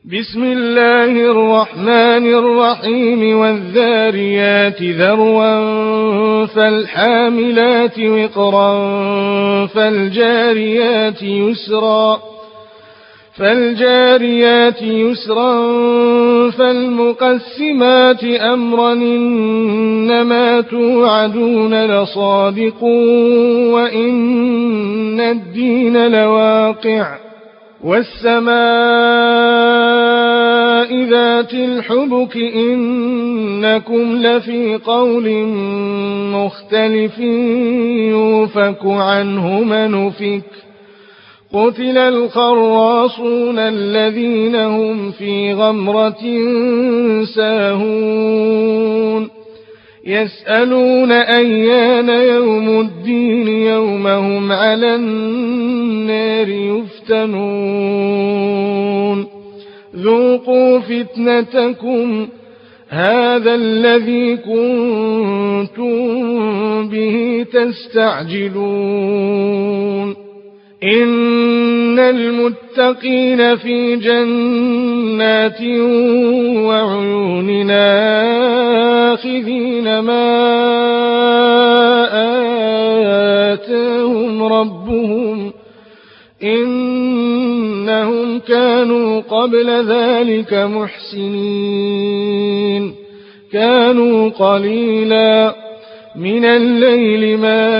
بسم الله الرحمن الرحيم والذاريات ذروا فالحاملات وقرا فالجاريات يسرا فالمقسمات أمرا إنما توعدون لصادق وإن الدين لواقع والسماء ذات الحبك إنكم لفي قول مختلف يوفك عنه من أفك قتل الخراصون الذين هم في غمرة ساهون يسألون أيان يوم الدين يوم هم على النار يفتنون ذوقوا فتنتكم هذا الذي كنتم به تستعجلون إن المتقين في جنات وعيون آخذين ما آتاهم ربهم إنهم كانوا قبل ذلك محسنين كانوا قليلا من الليل ما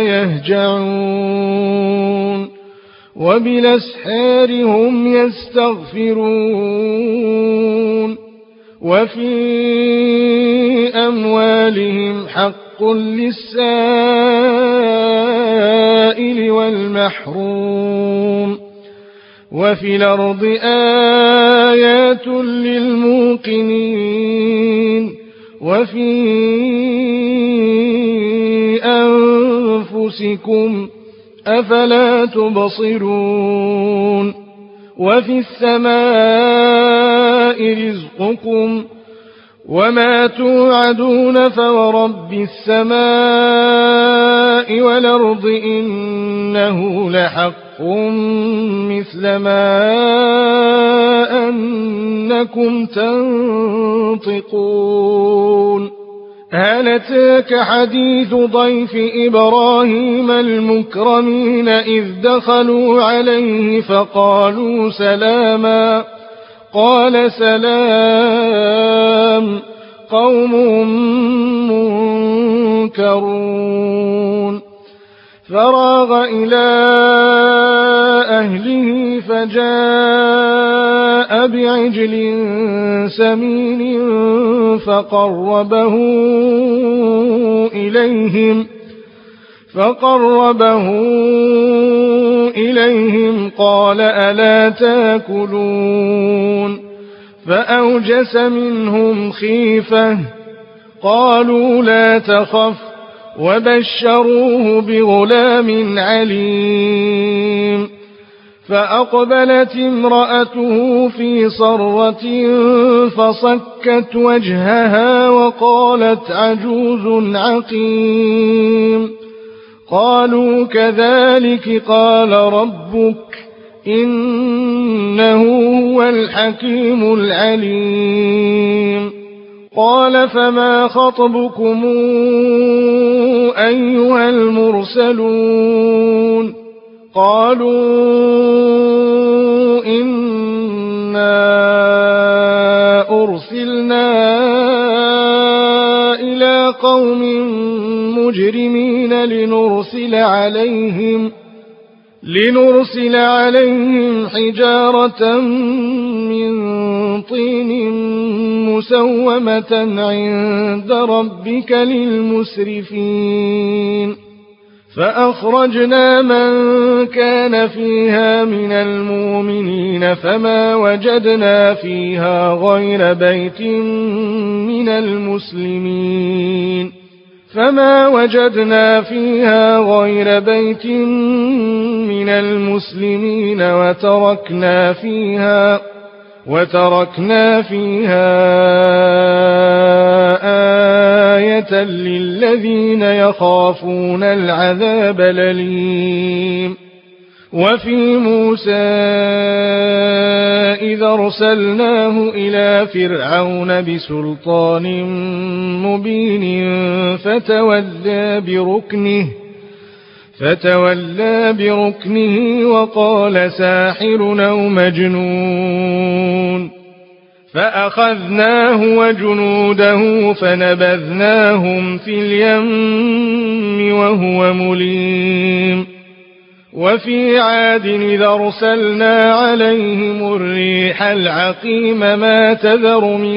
يهجعون وبالأسحار هم يستغفرون وفي أموالهم حق للسائل والمحروم وفي الأرض آيات للموقنين وفي أنفسكم أفلا تبصرون وفي السماء رزقكم وما توعدون فورب السماء والأرض إنه لحق مثل ما أنكم تنطقون هل أتاك حديث ضيف إبراهيم المكرمين إذ دخلوا عليه فقالوا سلاما قال سلام قوم منكرون فراغ إلى أهله فجاء بعجل سمين فقربه إليهم قال ألا تاكلون فأوجس منهم خيفة قالوا لا تخف وبشروه بغلام عليم فأقبلت امرأته في صرة فصكت وجهها وقالت عجوز عقيم قالوا كذلك قال ربك إنه هو الحكيم العليم قال فما خطبكم أيها المرسلون قالوا إنا أرسلنا إلى قوم مجرمين لنرسل عليهم حجارة من طين مسومة عند ربك للمسرفين فأخرجنا من كان فيها من المؤمنين فما وجدنا فيها غير بيت من المسلمين وتركنا فيها آية للذين يخافون العذاب الأليم وفي موسى إذا أرسلناه إلى فرعون بسلطان مبين فتولى بركنه وقال ساحر أو مجنون فأخذناه وجنوده فنبذناهم في اليم وهو مليم وفي عاد إذا أرسلنا عليهم الريح العقيم ما تذر من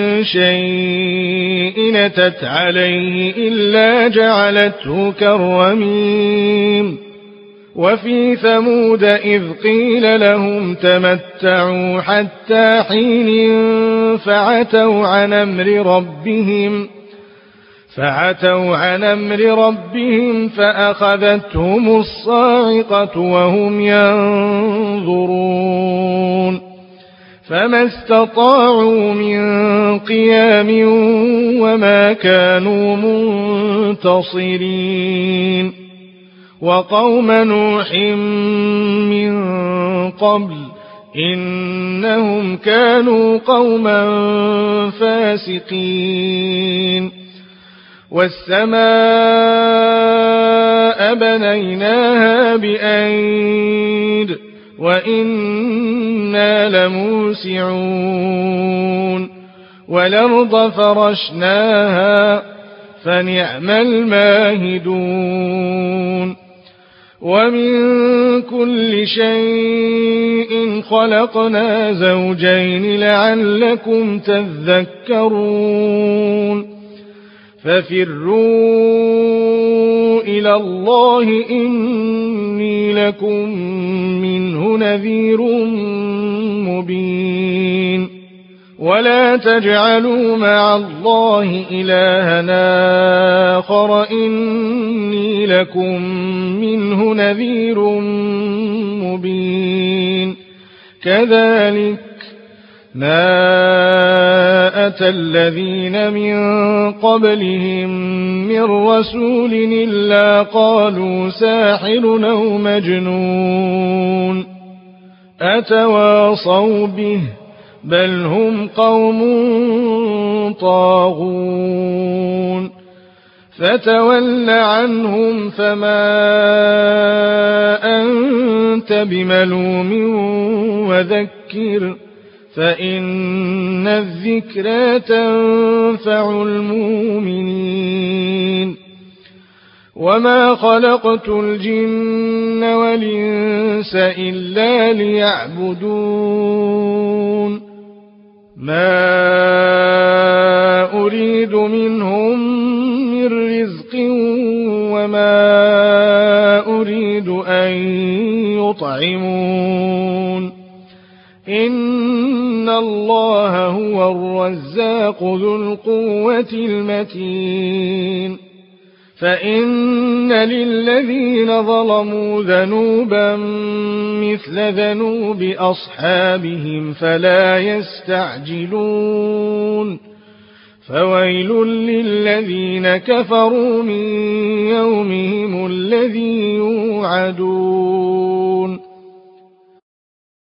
شيء أتت عليه إلا جعلته كالرميم وفي ثمود إذ قيل لهم تمتعوا حتى حين فعتوا عن أمر ربهم فأخذتهم الصاعقة وهم ينظرون فما استطاعوا من قيام وما كانوا منتصرين وقوم نوح من قبل إنهم كانوا قوما فاسقين والسماء بنيناها بأيد وإنا لموسعون والأرض فرشناها فنعم الماهدون ومن كل شيء خلقنا زوجين لعلكم تذكرون ففروا إلى الله إني لكم منه نذير مبين ولا تجعلوا مع الله إلها آخر إني لكم منه نذير مبين كذلك ما أتى الذين من قبلهم من رسول إلا قالوا ساحر أو مجنون أتواصوا به بل هم قوم طاغون فتول عنهم فما أنت بملوم وذكر فإن الذكرى تنفع المؤمنين وما خلقت الجن والإنس إلا ليعبدون ما أريد منهم من رزق وما أريد أن يطعمون إن الله هو الرزاق ذو القوة المتين فإن للذين ظلموا ذنوبا مثل ذنوب أصحابهم فلا يستعجلون فويل للذين كفروا من يومهم الذي يوعدون